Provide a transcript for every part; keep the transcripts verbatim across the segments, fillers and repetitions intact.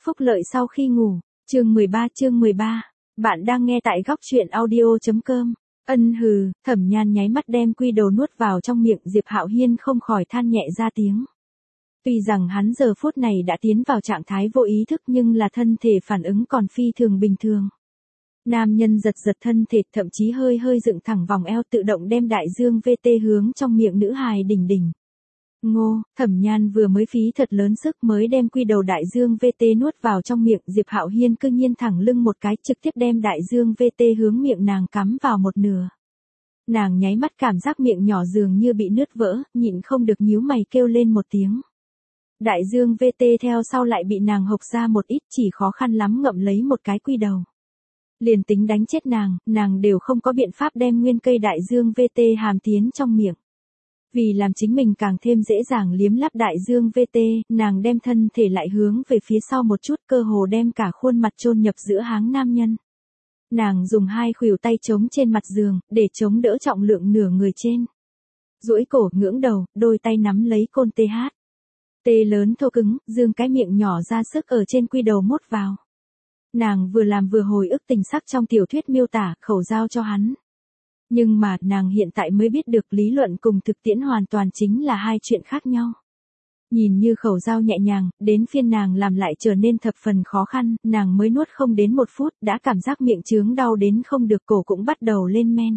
Phúc lợi sau khi ngủ, chương mười ba chương mười ba. Bạn đang nghe tại góc truyện audio.com. Ân hừ, Thẩm Nhan nháy mắt đem quy đồ nuốt vào trong miệng, Diệp Hạo Hiên không khỏi than nhẹ ra tiếng. Tuy rằng hắn giờ phút này đã tiến vào trạng thái vô ý thức nhưng là thân thể phản ứng còn phi thường bình thường. Nam nhân giật giật thân thể, thậm chí hơi hơi dựng thẳng vòng eo, tự động đem đại dương vê tê hướng trong miệng nữ hài đỉnh đỉnh. Ngô, Thẩm Nhan vừa mới phí thật lớn sức mới đem quy đầu đại dương vê tê nuốt vào trong miệng, Diệp Hạo Hiên cư nhiên thẳng lưng một cái, trực tiếp đem đại dương vê tê hướng miệng nàng cắm vào một nửa. Nàng nháy mắt cảm giác miệng nhỏ dường như bị nứt vỡ, nhịn không được nhíu mày kêu lên một tiếng. Đại dương vê tê theo sau lại bị nàng hộc ra một ít, chỉ khó khăn lắm ngậm lấy một cái quy đầu. Liền tính đánh chết nàng, nàng đều không có biện pháp đem nguyên cây đại dương vê tê hàm tiến trong miệng. Vì làm chính mình càng thêm dễ dàng liếm láp đại dương vê tê, nàng đem thân thể lại hướng về phía sau một chút, cơ hồ đem cả khuôn mặt chôn nhập giữa háng nam nhân. Nàng dùng hai khuỷu tay chống trên mặt giường, để chống đỡ trọng lượng nửa người trên. Duỗi cổ, ngưỡng đầu, đôi tay nắm lấy côn tê hát. Tê lớn thô cứng, dương cái miệng nhỏ ra sức ở trên quy đầu mốt vào. Nàng vừa làm vừa hồi ức tình sắc trong tiểu thuyết miêu tả, khẩu giao cho hắn. Nhưng mà, nàng hiện tại mới biết được lý luận cùng thực tiễn hoàn toàn chính là hai chuyện khác nhau. Nhìn như khẩu giao nhẹ nhàng, đến phiên nàng làm lại trở nên thập phần khó khăn, nàng mới nuốt không đến một phút, đã cảm giác miệng chướng đau đến không được, cổ cũng bắt đầu lên men.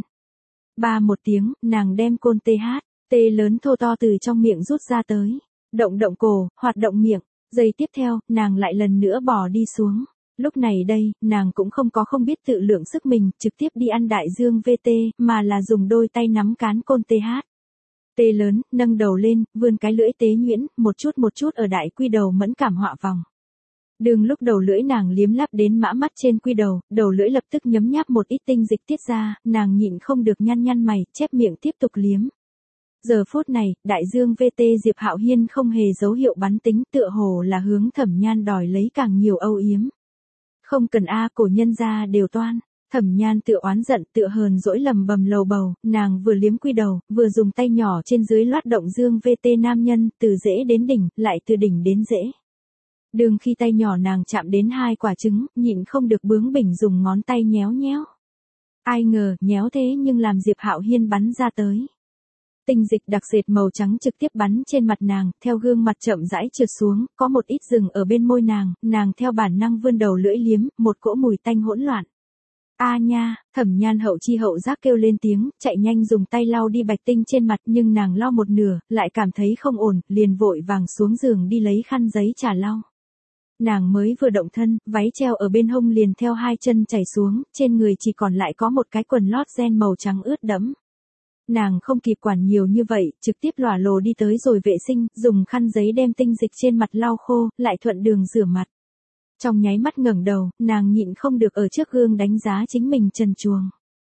Ba một tiếng, nàng đem côn tê hát, tê lớn thô to từ trong miệng rút ra tới. Động động cổ, hoạt động miệng, giây tiếp theo, nàng lại lần nữa bò đi xuống. Lúc này đây, nàng cũng không có không biết tự lượng sức mình, trực tiếp đi ăn đại dương vê tê, mà là dùng đôi tay nắm cán côn tê hát. Tê lớn, nâng đầu lên, vươn cái lưỡi tế nhuyễn, một chút một chút ở đại quy đầu mẫn cảm họa vòng. Đường lúc đầu lưỡi nàng liếm láp đến mã mắt trên quy đầu, đầu lưỡi lập tức nhấm nháp một ít tinh dịch tiết ra, nàng nhịn không được nhăn nhăn mày, chép miệng tiếp tục liếm. Giờ phút này, đại dương vê tê Diệp Hạo Hiên không hề dấu hiệu bắn tính, tựa hồ là hướng Thẩm Nhan đòi lấy càng nhiều âu yếm. Không cần a, cổ nhân gia đều toan. Thẩm Nhan tựa oán giận, tựa hờn dỗi lầm bầm lầu bầu, nàng vừa liếm quy đầu, vừa dùng tay nhỏ trên dưới loát động dương vê tê nam nhân, từ rễ đến đỉnh, lại từ đỉnh đến rễ. Đường khi tay nhỏ nàng chạm đến hai quả trứng, nhịn không được bướng bỉnh dùng ngón tay nhéo nhéo. Ai ngờ, nhéo thế nhưng làm Diệp Hạo Hiên bắn ra tới. Tinh dịch đặc sệt màu trắng trực tiếp bắn trên mặt nàng, theo gương mặt chậm rãi trượt xuống, có một ít rừng ở bên môi nàng, nàng theo bản năng vươn đầu lưỡi liếm, một cỗ mùi tanh hỗn loạn. A nha, Thẩm Nhan hậu chi hậu giác kêu lên tiếng, chạy nhanh dùng tay lau đi bạch tinh trên mặt, nhưng nàng lau một nửa, lại cảm thấy không ổn, liền vội vàng xuống giường đi lấy khăn giấy trà lau. Nàng mới vừa động thân, váy treo ở bên hông liền theo hai chân chảy xuống, trên người chỉ còn lại có một cái quần lót ren màu trắng ướt đẫm. Nàng không kịp quản nhiều như vậy, trực tiếp lỏa lồ đi tới rồi vệ sinh, dùng khăn giấy đem tinh dịch trên mặt lau khô, lại thuận đường rửa mặt. Trong nháy mắt ngẩng đầu, nàng nhịn không được ở trước gương đánh giá chính mình trần truồng.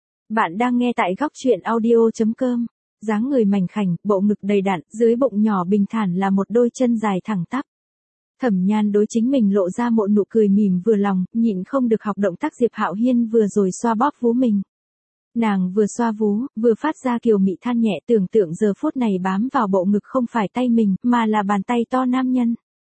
Bạn đang nghe tại góc truyện audio.com. Dáng người mảnh khảnh, bộ ngực đầy đặn, dưới bụng nhỏ bình thản là một đôi chân dài thẳng tắp. Thẩm Nhan đối chính mình lộ ra một nụ cười mỉm vừa lòng, nhịn không được học động tác Diệp Hạo Hiên vừa rồi xoa bóp vú mình. Nàng vừa xoa vú, vừa phát ra kiều mị than nhẹ, tưởng tượng giờ phút này bám vào bộ ngực không phải tay mình, mà là bàn tay to nam nhân.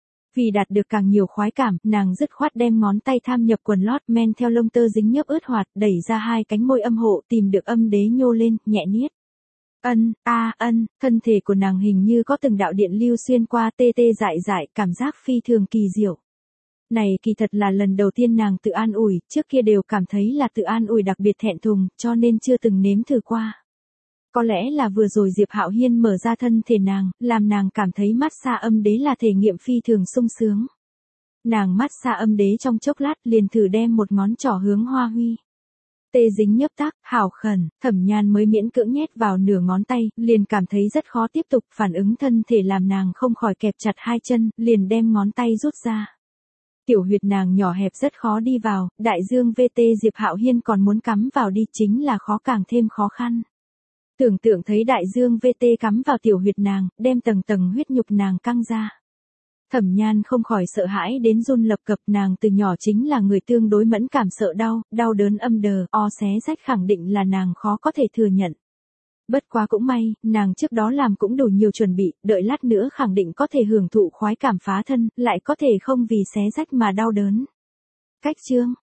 Vì đạt được càng nhiều khoái cảm, nàng dứt khoát đem ngón tay tham nhập quần lót, men theo lông tơ dính nhớp ướt hoạt, đẩy ra hai cánh môi âm hộ, tìm được âm đế nhô lên, nhẹ niết. Ân, a, ân, thân thể của nàng hình như có từng đạo điện lưu xuyên qua, tê tê dại dại, cảm giác phi thường kỳ diệu. Này kỳ thật là lần đầu tiên nàng tự an ủi, trước kia đều cảm thấy là tự an ủi đặc biệt thẹn thùng, cho nên chưa từng nếm thử qua. Có lẽ là vừa rồi Diệp Hạo Hiên mở ra thân thể nàng, làm nàng cảm thấy mát xa âm đế là thể nghiệm phi thường sung sướng. Nàng mát xa âm đế trong chốc lát liền thử đem một ngón trỏ hướng Hoa Huy. Tê dính nhấp tác, hảo khẩn, Thẩm Nhan mới miễn cưỡng nhét vào nửa ngón tay, liền cảm thấy rất khó tiếp tục, phản ứng thân thể làm nàng không khỏi kẹp chặt hai chân, liền đem ngón tay rút ra. Tiểu huyệt nàng nhỏ hẹp rất khó đi vào, đại dương vê tê Diệp Hạo Hiên còn muốn cắm vào đi chính là khó càng thêm khó khăn. Tưởng tượng thấy đại dương vê tê cắm vào tiểu huyệt nàng, đem tầng tầng huyết nhục nàng căng ra. Thẩm Nhan không khỏi sợ hãi đến run lập cập, nàng từ nhỏ chính là người tương đối mẫn cảm sợ đau, đau đớn âm đờ, o xé rách khẳng định là nàng khó có thể thừa nhận. Bất quá cũng may, nàng trước đó làm cũng đủ nhiều chuẩn bị, đợi lát nữa khẳng định có thể hưởng thụ khoái cảm phá thân, lại có thể không vì xé rách mà đau đớn. Cách chương